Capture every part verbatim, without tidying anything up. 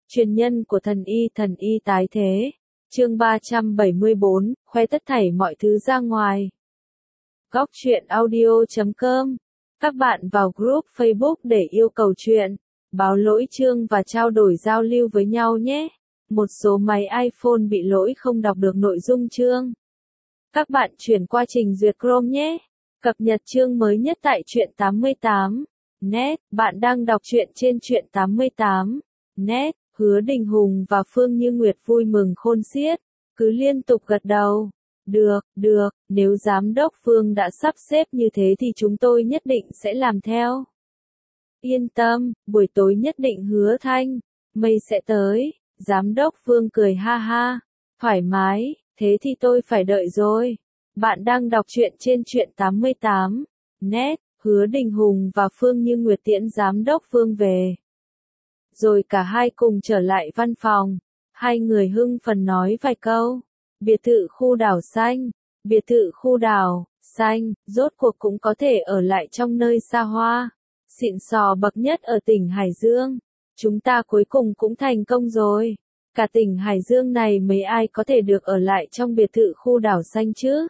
Truyền nhân của thần y thần y tái thế. Chương ba trăm bảy mươi bốn, khoe tất thảy mọi thứ ra ngoài. Góc truyện audio chấm com. Các bạn vào group Facebook để yêu cầu truyện, báo lỗi chương và trao đổi giao lưu với nhau nhé. Một số máy iPhone bị lỗi không đọc được nội dung chương. Các bạn chuyển qua trình duyệt Chrome nhé. Cập nhật chương mới nhất tại truyện tám mươi tám net. Bạn đang đọc truyện trên truyện tám mươi tám net. Hứa Đình Hùng và Phương Như Nguyệt vui mừng khôn xiết, cứ liên tục gật đầu. Được, được, nếu giám đốc Phương đã sắp xếp như thế thì chúng tôi nhất định sẽ làm theo. Yên tâm, buổi tối nhất định hứa Thanh, mây sẽ tới. Giám đốc Phương cười ha ha, thoải mái, thế thì tôi phải đợi rồi. Bạn đang đọc truyện trên truyện tám mươi tám net. Hứa Đình Hùng và Phương Như Nguyệt tiễn giám đốc Phương về. Rồi cả hai cùng trở lại văn phòng. Hai người hưng phấn nói vài câu. Biệt thự khu đảo xanh. Biệt thự khu đảo xanh, rốt cuộc cũng có thể ở lại trong nơi xa hoa, xịn sò bậc nhất ở tỉnh Hải Dương. Chúng ta cuối cùng cũng thành công rồi. Cả tỉnh Hải Dương này mấy ai có thể được ở lại trong biệt thự khu đảo xanh chứ?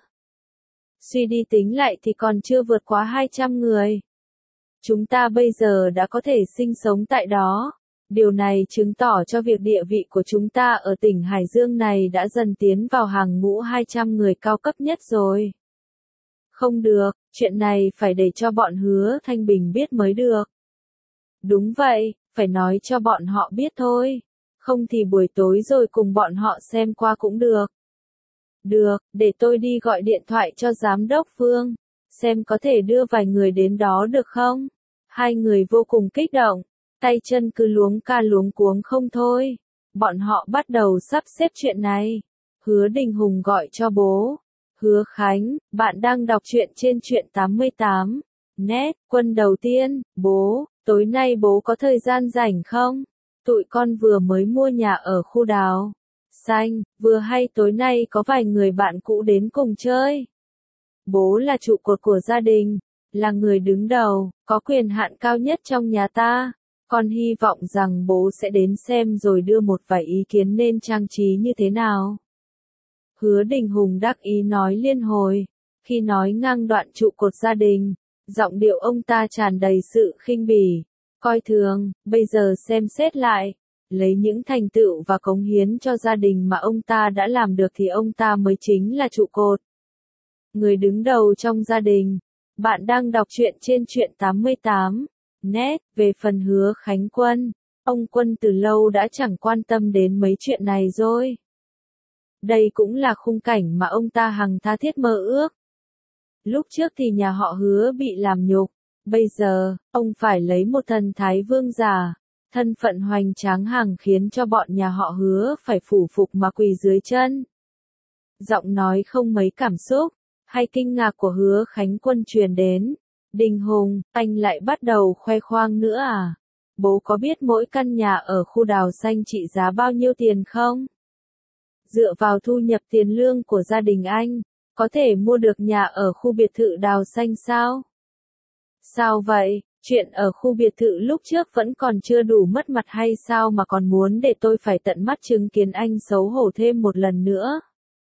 Suy đi tính lại thì còn chưa vượt quá hai trăm người. Chúng ta bây giờ đã có thể sinh sống tại đó. Điều này chứng tỏ cho việc địa vị của chúng ta ở tỉnh Hải Dương này đã dần tiến vào hàng ngũ hai trăm người cao cấp nhất rồi. Không được, chuyện này phải để cho bọn Hứa Thanh Bình biết mới được. Đúng vậy, phải nói cho bọn họ biết thôi. Không thì buổi tối rồi cùng bọn họ xem qua cũng được. Được, để tôi đi gọi điện thoại cho giám đốc Phương, xem có thể đưa vài người đến đó được không? Hai người vô cùng kích động, tay chân cứ luống ca luống cuống không thôi. Bọn họ bắt đầu sắp xếp chuyện này. Hứa Đình Hùng gọi cho bố. Hứa Khánh, bạn đang đọc truyện trên truyện tám mươi tám net. Quân đầu tiên, bố, tối nay bố có thời gian rảnh không? Tụi con vừa mới mua nhà ở khu đảo xanh, vừa hay tối nay có vài người bạn cũ đến cùng chơi. Bố là trụ cột của gia đình, là người đứng đầu, có quyền hạn cao nhất trong nhà ta. Con hy vọng rằng bố sẽ đến xem rồi đưa một vài ý kiến nên trang trí như thế nào. Hứa Đình Hùng đắc ý nói liên hồi. Khi nói ngang đoạn trụ cột gia đình, giọng điệu ông ta tràn đầy sự khinh bỉ, coi thường. Bây giờ xem xét lại, lấy những thành tựu và cống hiến cho gia đình mà ông ta đã làm được thì ông ta mới chính là trụ cột, người đứng đầu trong gia đình. Bạn đang đọc truyện trên truyện tám mươi tám net. Về phần Hứa Khánh Quân, ông Quân từ lâu đã chẳng quan tâm đến mấy chuyện này rồi. Đây cũng là khung cảnh mà ông ta hằng tha thiết mơ ước. Lúc trước thì nhà họ Hứa bị làm nhục, bây giờ, ông phải lấy một thần thái vương giả, thân phận hoành tráng hằng khiến cho bọn nhà họ Hứa phải phủ phục mà quỳ dưới chân. Giọng nói không mấy cảm xúc, hay kinh ngạc của Hứa Khánh Quân truyền đến. Đình Hùng, anh lại bắt đầu khoe khoang nữa à? Bố có biết mỗi căn nhà ở khu đảo xanh trị giá bao nhiêu tiền không? Dựa vào thu nhập tiền lương của gia đình anh, có thể mua được nhà ở khu biệt thự đào xanh sao? Sao vậy? Chuyện ở khu biệt thự lúc trước vẫn còn chưa đủ mất mặt hay sao mà còn muốn để tôi phải tận mắt chứng kiến anh xấu hổ thêm một lần nữa?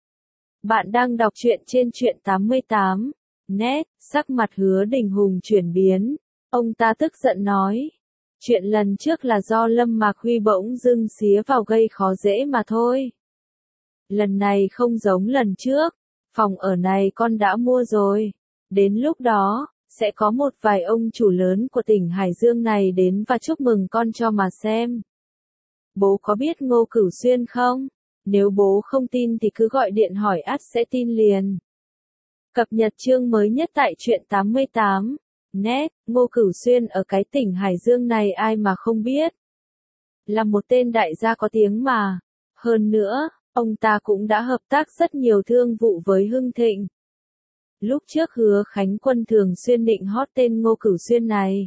Bạn đang đọc truyện trên truyện tám mươi tám net. Sắc mặt Hứa Đình Hùng chuyển biến. Ông ta tức giận nói. Chuyện lần trước là do Lâm Mạc Huy bỗng dưng xía vào gây khó dễ mà thôi. Lần này không giống lần trước. Phòng ở này con đã mua rồi. Đến lúc đó, sẽ có một vài ông chủ lớn của tỉnh Hải Dương này đến và chúc mừng con cho mà xem. Bố có biết Ngô Cửu Xuyên không? Nếu bố không tin thì cứ gọi điện hỏi ắt sẽ tin liền. Cập nhật chương mới nhất tại truyện tám mươi tám net. Ngô Cửu Xuyên ở cái tỉnh Hải Dương này ai mà không biết. Là một tên đại gia có tiếng mà. Hơn nữa, ông ta cũng đã hợp tác rất nhiều thương vụ với Hưng Thịnh. Lúc trước Hứa Khánh Quân thường xuyên định hót tên Ngô Cửu Xuyên này.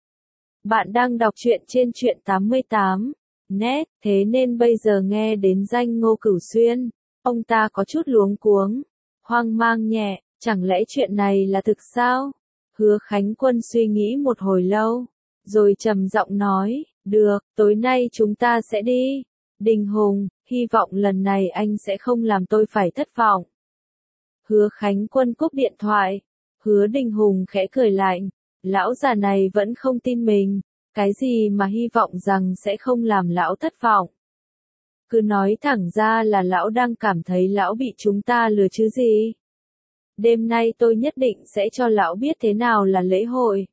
Bạn đang đọc truyện trên truyện tám mươi tám net. Thế nên bây giờ nghe đến danh Ngô Cửu Xuyên, ông ta có chút luống cuống, hoang mang nhẹ. Chẳng lẽ chuyện này là thực sao? Hứa Khánh Quân suy nghĩ một hồi lâu, rồi trầm giọng nói, Được, tối nay chúng ta sẽ đi. Đình Hùng, hy vọng lần này anh sẽ không làm tôi phải thất vọng. Hứa Khánh Quân cúp điện thoại. Hứa Đình Hùng khẽ cười lạnh. Lão già này vẫn không tin mình. Cái gì mà hy vọng rằng sẽ không làm lão thất vọng. Cứ nói thẳng ra là lão đang cảm thấy lão bị chúng ta lừa chứ gì. Đêm nay tôi nhất định sẽ cho lão biết thế nào là lễ hội.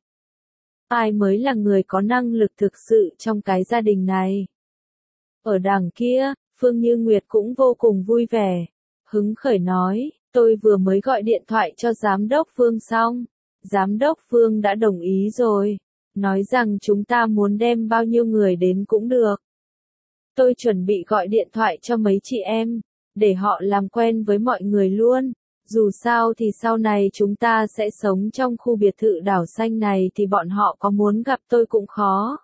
Ai mới là người có năng lực thực sự trong cái gia đình này. Ở đằng kia, Phương Như Nguyệt cũng vô cùng vui vẻ. Hứng khởi nói, tôi vừa mới gọi điện thoại cho giám đốc Phương xong. Giám đốc Phương đã đồng ý rồi. Nói rằng chúng ta muốn đem bao nhiêu người đến cũng được. Tôi chuẩn bị gọi điện thoại cho mấy chị em, để họ làm quen với mọi người luôn. Dù sao thì sau này chúng ta sẽ sống trong khu biệt thự đảo xanh này thì bọn họ có muốn gặp tôi cũng khó.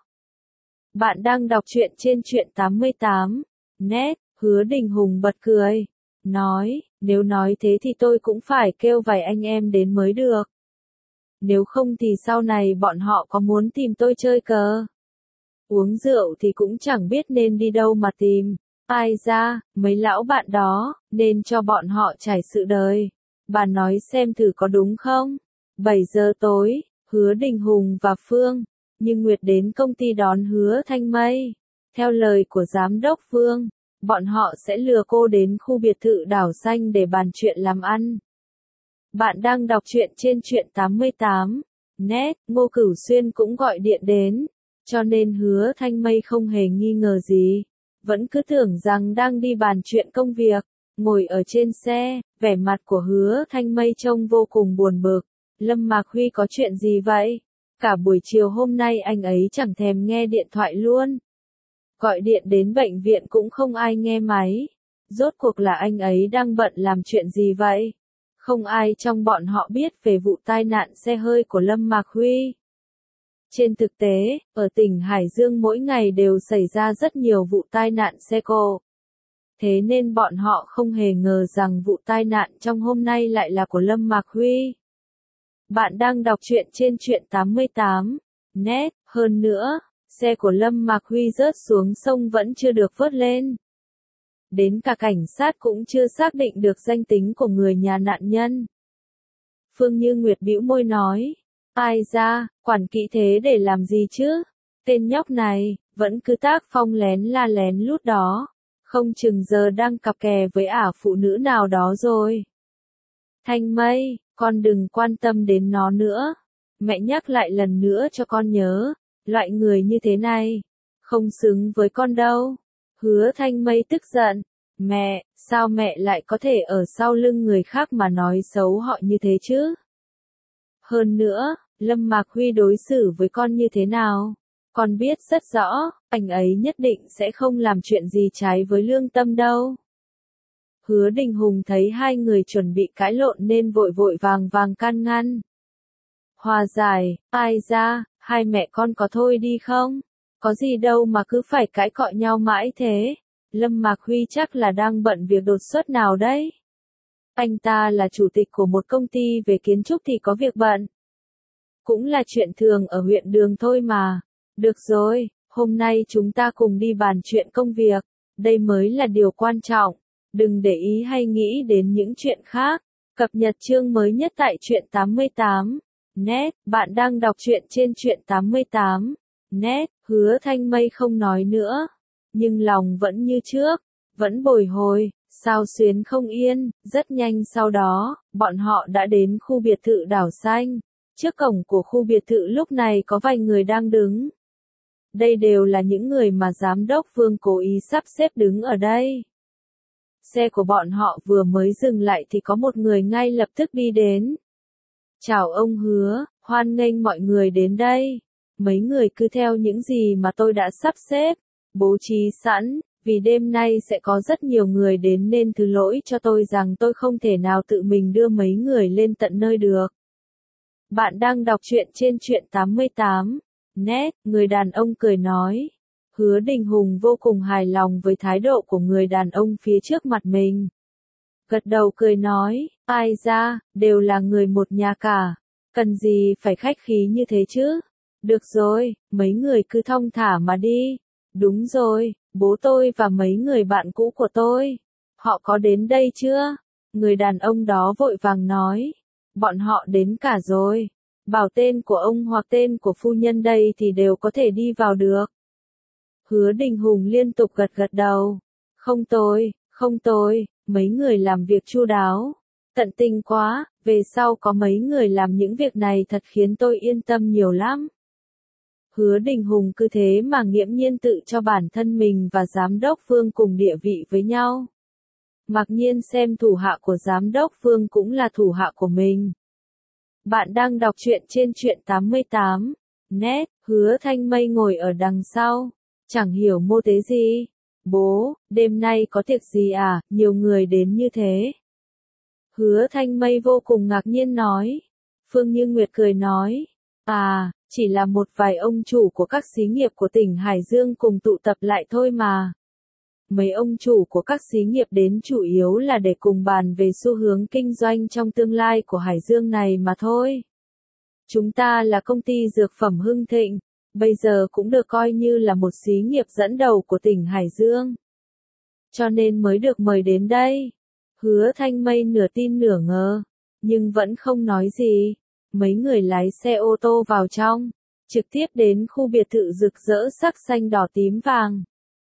Bạn đang đọc truyện trên truyện tám mươi tám. Net, Hứa Đình Hùng bật cười. Nói, nếu nói thế thì tôi cũng phải kêu vài anh em đến mới được. Nếu không thì sau này bọn họ có muốn tìm tôi chơi cờ. Uống rượu thì cũng chẳng biết nên đi đâu mà tìm. Ai ra, mấy lão bạn đó, nên cho bọn họ trải sự đời. Bà nói xem thử có đúng không? bảy giờ tối, Hứa Đình Hùng và Phương, Như Nguyệt đến công ty đón Hứa Thanh Mây. Theo lời của giám đốc Phương, bọn họ sẽ lừa cô đến khu biệt thự đảo xanh để bàn chuyện làm ăn. Bạn đang đọc truyện trên truyện tám mươi tám. Net, Ngô Cửu Xuyên cũng gọi điện đến, cho nên Hứa Thanh Mây không hề nghi ngờ gì. Vẫn cứ tưởng rằng đang đi bàn chuyện công việc. Ngồi ở trên xe, vẻ mặt của Hứa Thanh Mây trông vô cùng buồn bực. Lâm Mạc Huy có chuyện gì vậy? Cả buổi chiều hôm nay anh ấy chẳng thèm nghe điện thoại luôn. Gọi điện đến bệnh viện cũng không ai nghe máy. Rốt cuộc là anh ấy đang bận làm chuyện gì vậy? Không ai trong bọn họ biết về vụ tai nạn xe hơi của Lâm Mạc Huy. Trên thực tế, ở tỉnh Hải Dương mỗi ngày đều xảy ra rất nhiều vụ tai nạn xe cộ. Thế nên bọn họ không hề ngờ rằng vụ tai nạn trong hôm nay lại là của Lâm Mạc Huy. Bạn đang đọc truyện trên truyện tám mươi tám. Net, hơn nữa, xe của Lâm Mạc Huy rớt xuống sông vẫn chưa được vớt lên. Đến cả cảnh sát cũng chưa xác định được danh tính của người nhà nạn nhân. Phương Như Nguyệt bĩu môi nói, ai ra, quản kỹ thế để làm gì chứ? Tên nhóc này, vẫn cứ tác phong lén la lén lút đó. Không chừng giờ đang cặp kè với ả phụ nữ nào đó rồi. Thanh Mây, con đừng quan tâm đến nó nữa. Mẹ nhắc lại lần nữa cho con nhớ, loại người như thế này, không xứng với con đâu. Hứa Thanh Mây tức giận, mẹ, sao mẹ lại có thể ở sau lưng người khác mà nói xấu họ như thế chứ? Hơn nữa, Lâm Mạc Huy đối xử với con như thế nào? Con biết rất rõ, anh ấy nhất định sẽ không làm chuyện gì trái với lương tâm đâu. Hứa Đình Hùng thấy hai người chuẩn bị cãi lộn nên vội vội vàng vàng can ngăn. Hòa giải, ai ra, hai mẹ con có thôi đi không? Có gì đâu mà cứ phải cãi cọ nhau mãi thế. Lâm Mạc Huy chắc là đang bận việc đột xuất nào đấy. Anh ta là chủ tịch của một công ty về kiến trúc thì có việc bận. Cũng là chuyện thường ở huyện Đường thôi mà. Được rồi, hôm nay chúng ta cùng đi bàn chuyện công việc. Đây mới là điều quan trọng. Đừng để ý hay nghĩ đến những chuyện khác. Cập nhật chương mới nhất tại truyện tám mươi tám. Net, bạn đang đọc truyện trên truyện tám mươi tám. Net, Hứa Thanh Mây không nói nữa. Nhưng lòng vẫn như trước, vẫn bồi hồi, xao xuyến không yên. Rất nhanh sau đó, bọn họ đã đến khu biệt thự đảo xanh. Trước cổng của khu biệt thự lúc này có vài người đang đứng. Đây đều là những người mà giám đốc Vương cố ý sắp xếp đứng ở đây. Xe của bọn họ vừa mới dừng lại thì có một người ngay lập tức đi đến. Chào ông Hứa, hoan nghênh mọi người đến đây. Mấy người cứ theo những gì mà tôi đã sắp xếp, bố trí sẵn, vì đêm nay sẽ có rất nhiều người đến nên thứ lỗi cho tôi rằng tôi không thể nào tự mình đưa mấy người lên tận nơi được. Bạn đang đọc truyện trên truyện tám mươi tám. Net, người đàn ông cười nói. Hứa Đình Hùng vô cùng hài lòng với thái độ của người đàn ông phía trước mặt mình. Gật đầu cười nói, ai ra, đều là người một nhà cả. Cần gì phải khách khí như thế chứ? Được rồi, mấy người cứ thong thả mà đi. Đúng rồi, bố tôi và mấy người bạn cũ của tôi. Họ có đến đây chưa? Người đàn ông đó vội vàng nói. Bọn họ đến cả rồi. Bảo tên của ông hoặc tên của phu nhân đây thì đều có thể đi vào được. Hứa Đình Hùng liên tục gật gật đầu. Không tôi, không tôi, mấy người làm việc chu đáo. Tận tình quá, về sau có mấy người làm những việc này thật khiến tôi yên tâm nhiều lắm. Hứa Đình Hùng cứ thế mà nghiễm nhiên tự cho bản thân mình và giám đốc Phương cùng địa vị với nhau. Mặc nhiên xem thủ hạ của giám đốc Phương cũng là thủ hạ của mình. Bạn đang đọc truyện trên truyện tám mươi tám. Net, Hứa Thanh Mây ngồi ở đằng sau. Chẳng hiểu mô tế gì. Bố, đêm nay có tiệc gì à, nhiều người đến như thế. Hứa Thanh Mây vô cùng ngạc nhiên nói. Phương Như Nguyệt cười nói. À, chỉ là một vài ông chủ của các xí nghiệp của tỉnh Hải Dương cùng tụ tập lại thôi mà. Mấy ông chủ của các xí nghiệp đến chủ yếu là để cùng bàn về xu hướng kinh doanh trong tương lai của Hải Dương này mà thôi. Chúng ta là công ty dược phẩm Hưng Thịnh, bây giờ cũng được coi như là một xí nghiệp dẫn đầu của tỉnh Hải Dương. Cho nên mới được mời đến đây. Hứa Thanh Mây nửa tin nửa ngờ, nhưng vẫn không nói gì. Mấy người lái xe ô tô vào trong, trực tiếp đến khu biệt thự rực rỡ sắc xanh đỏ tím vàng.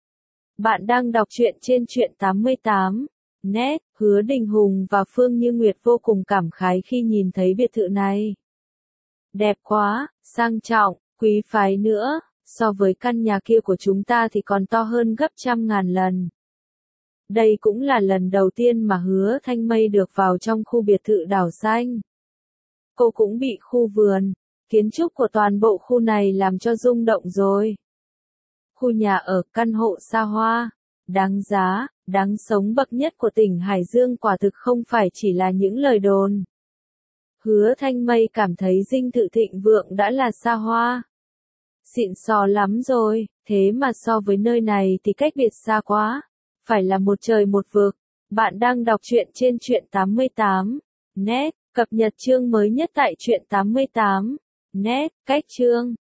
Bạn đang đọc truyện trên truyện tám mươi tám. Net, Hứa Đình Hùng và Phương Như Nguyệt vô cùng cảm khái khi nhìn thấy biệt thự này. Đẹp quá, sang trọng, quý phái nữa, so với căn nhà kia của chúng ta thì còn to hơn gấp trăm ngàn lần. Đây cũng là lần đầu tiên mà Hứa Thanh Mây được vào trong khu biệt thự đảo xanh. Cô cũng bị khu vườn, kiến trúc của toàn bộ khu này làm cho rung động rồi. Khu nhà ở, căn hộ xa hoa, đáng giá, đáng sống bậc nhất của tỉnh Hải Dương quả thực không phải chỉ là những lời đồn. Hứa Thanh Mây cảm thấy dinh thự thịnh vượng đã là xa hoa. Xịn sò lắm rồi, thế mà so với nơi này thì cách biệt xa quá. Phải là một trời một vực. Bạn đang đọc truyện trên truyện tám mươi tám. Net, cập nhật chương mới nhất tại truyện tám mươi tám. Net, cách chương.